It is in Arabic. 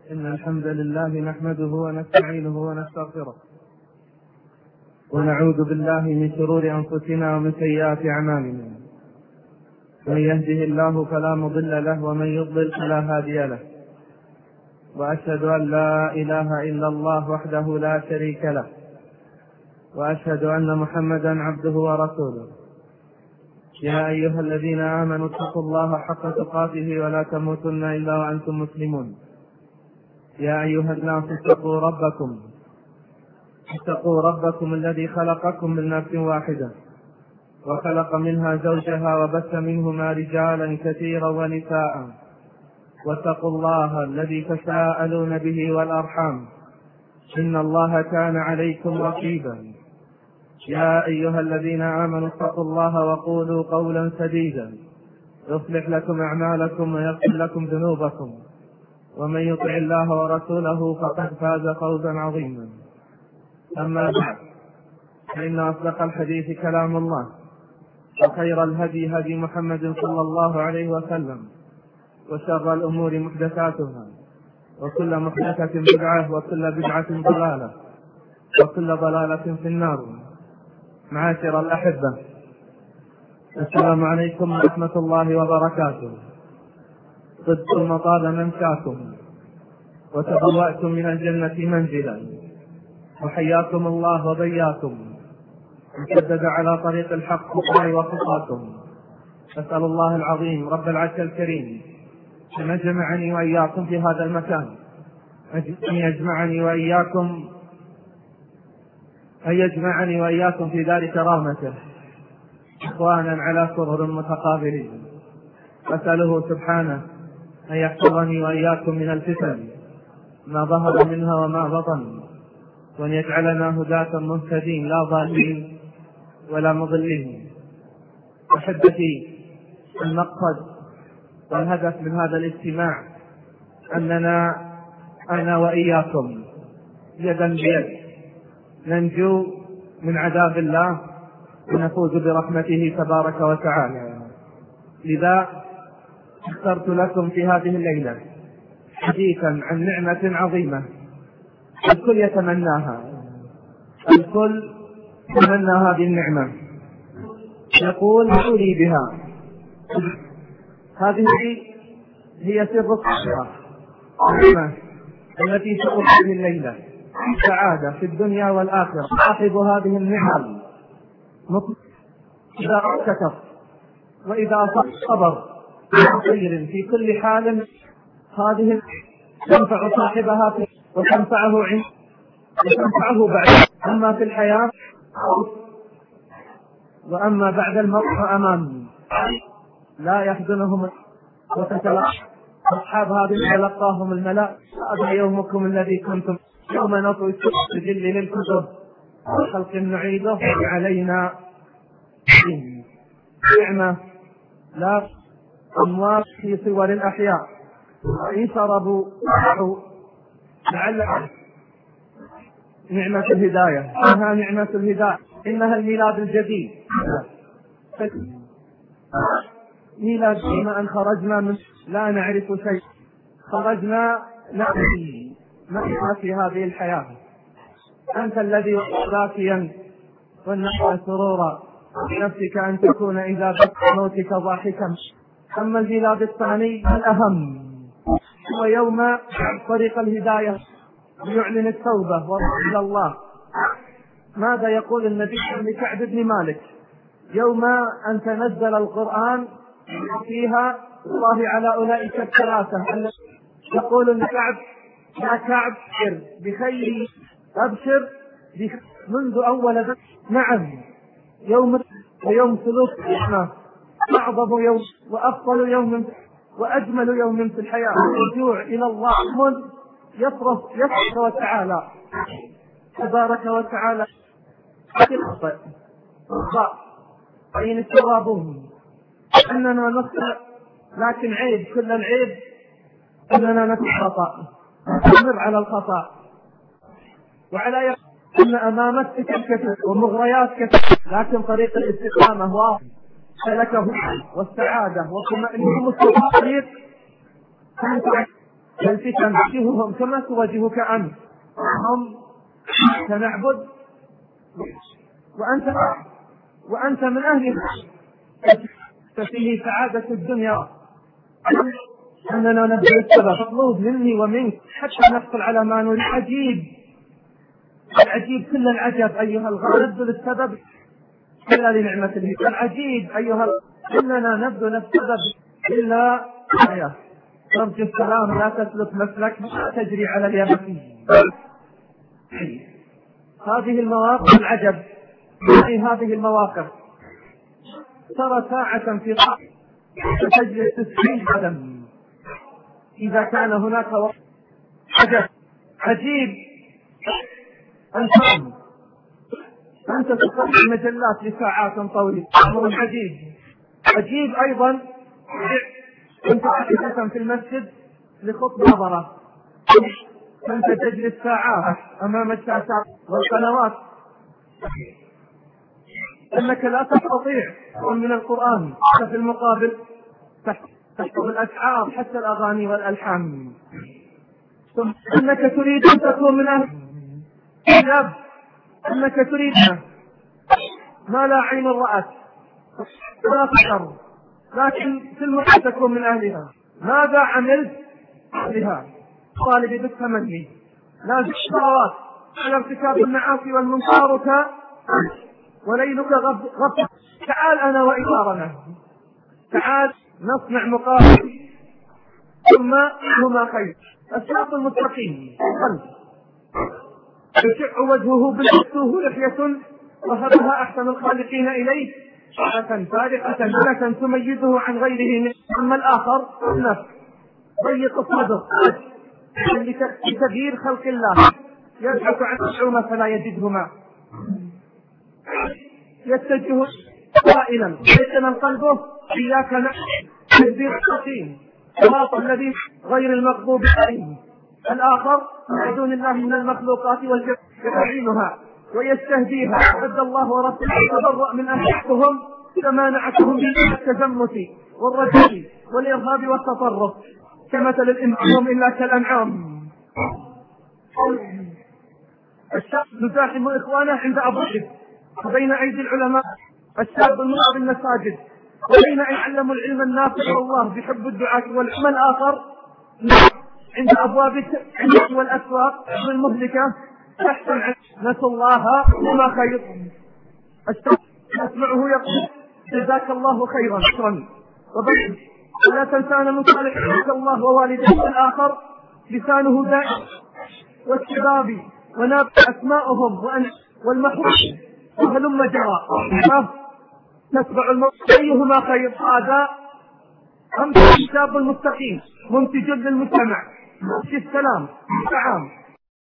إن الحمد لله نحمده ونستعينه ونستغفره ونعوذ بالله من شرور أنفسنا ومن سيئات أعمالنا. من يهده الله فلا مضل له ومن يضلل فلا هادي له. وأشهد أن لا إله إلا الله وحده لا شريك له، وأشهد أن محمدا عبده ورسوله. يا أيها الذين آمنوا اتقوا الله حق تقاته ولا تموتن إلا وأنتم مسلمون. يا أيها الناس اتقوا ربكم الذي خلقكم من نفس واحدة وخلق منها زوجها وبث منهما رجالا كثيرا ونساء، واتقوا الله الذي تساءلون به والأرحام إن الله كان عليكم رقيبا. يا أيها الذين آمنوا اتقوا الله وقولوا قولا سديدا يصلح لكم أعمالكم ويغفر لكم ذنوبكم، ومن يطع الله ورسوله فقد فاز فوزا عظيما. أما بعد، فإن أصدق الحديث كلام الله، وخير الهدي هدي محمد صلى الله عليه وسلم، وشر الأمور محدثاتها، وكل محدثة بدعة، وكل بدعة ضلالة، وكل ضلالة في النار. معاشر الأحبة، السلام عليكم ورحمة الله وبركاته. طبتم وطاب ممشاكم وتبوأتم من الجنة منزلا، وحياكم الله وبياكم وسدد على طريق الحق وخطاكم. أسأل الله العظيم رب العرش الكريم أن يجمعني وإياكم في هذا المكان، أن يجمعني وإياكم في دار كرامته إخوانا على سرر متقابلين. أسأله سبحانه أن يحفظني وإياكم من الفتن ما ظهر منها وما بطن، وأن يجعلنا هداة مهتدين لا ضالين ولا مضلين. أحبتي، المقصد والهدف من هذا الاجتماع أننا أنا وإياكم يدا بيد ننجو من عذاب الله ونفوز برحمته تبارك وتعالى. لذا اخترت لكم في هذه الليلة حديثا عن نعمة عظيمة الكل يتمناها، الكل يتمنى هذه النعمة، يقول أولي بها. هذه هي سر الصحة التي تقول هذه الليلة سعادة في الدنيا والآخرة. صاحب هذه النعم إذا شكر وإذا صبر خير في كل حال، هذه تنفع صاحبها وتنفعه بعد. أما في الحياة وأما بعد الموت أمام لا يحزنهم وتتلقى أصحاب هذه تلقاهم الملائكة هذا يومكم الذي كنتم يوم نطوي السجل للكتب وخلق نعيده علينا. نعمة لا أموات في صور الأحياء، وإن شربوا لعل نعمة الهداية. إنها نعمة الهداية، إنها الميلاد الجديد. ميلاد بما أن خرجنا من لا نعرف شيء، خرجنا نأتي في هذه الحياة. أنت الذي ذاكيا والنحو سرورا نفسك أن تكون إذا بكت موتك ضاحكا. أما الميلاد الثاني الأهم هو يوم طريق الهداية يعلن التوبة ورجع إلى الله. ماذا يقول النبي لكعب بن مالك يوم أن تنزل القرآن فيها الله على أولئك الثلاثة؟ يقول لكعب يا كعب بخير أبشر منذ أول نعم يوم سلوك الرحمة، أعظم يوم وأفضل يوم وأجمل يوم في الحياة، الرجوع إلى الله يصرف وتعالى تبارك وتعالى. تخطئ أين الترابون أننا نخطئ، لكن عيب كل العيب أننا نتخطأ نستمر على الخطأ، وعلى أن أمامك كثير ومغريات كثير، لكن طريق الاستقامة واضح سلكه والسعادة والطمأنينة مستقيم. الفتن تواجههم كما تواجهك أنت، هم سنعبد وأنت من أهل ففيه سعادة الدنيا. أننا نبدأ السبب مطلوب مني ومنك حتى نحصل على ما نريد. العجيب كل العجب أيها الغالب نبذل السبب إلا لنعمة الله. العجيب أيها إننا نبذل السبب إلا آية رب السلام لا تسلك مسلك تجري على اليابسين. هذه المواقف العجب، هذه المواقف ترى ساعة في قاع تجلس 90 قدم إذا كان هناك وقت. عجيب أنت تقرأ المجلات لساعات طويلة، أمر عجيب أيضا أنت حديثا في المسجد لخطبة نظرة، أنت تجلس ساعات أمام الشاشات والقنوات، أنك لا تستطيع من القرآن في المقابل تحفظ الأشعار حتى الأغاني والألحان، ثم أنك تريد أن تكون من أهل الكتاب، أنك تريد ما لا عين رأت ولا فكر، لكن في المحيط تكون من أهلها. ماذا عملت بها؟ طالب بالتمني لازم الصلوات على ارتكاب المعاصي والمنكرات وليلك غفلة. تعال أنا وإثارنا، تعال نصنع مقابل ثم هما خير. الصراط المستقيم يشع وجهه بالمفتوح لحية وهبها أحسن الخالقين إليه شعة فارقة لك تميزه عن غيره. أما الآخر نفس ضيق الصدر لتغيير خلق الله، يبحث عن الشعوم فلا يجدهما، يتجه قائلا ليس قلبه إياك نعبد تدبير الحكيم صراط الذي غير المغضوب عليهم. الآخر بدون الله من المخلوقات والجبعينها ويستهديها. عبد الله ورسوله تبرأ من أنفسهم كما نعتهم بالتزمت والرجل والإرهاب والتطرف كمثل الإنسان إلا كالأنعام. الشاب يزاحم إخوانه عند أبوه وبين أيدي العلماء، الشاب المرأة بالمساجد وبين أن يعلم العلم النافع والله بحب الدعاة والعلم. الآخر عند أبواب والأسواق المهلكة تحسن نسوا الله وما خير. الشاب يسمعه يقول جزاك الله خيرا شكرا وبشر ولا تنسانا من صالح جزاك الله ووالديك. الآخر لسانه دائم والشباب وناب أسماءهم والمحروم وهلم جرى تتبع الموت أيهما خير. هذا أمس الكتاب المستقيم منتج للمجتمع في السلام الطعام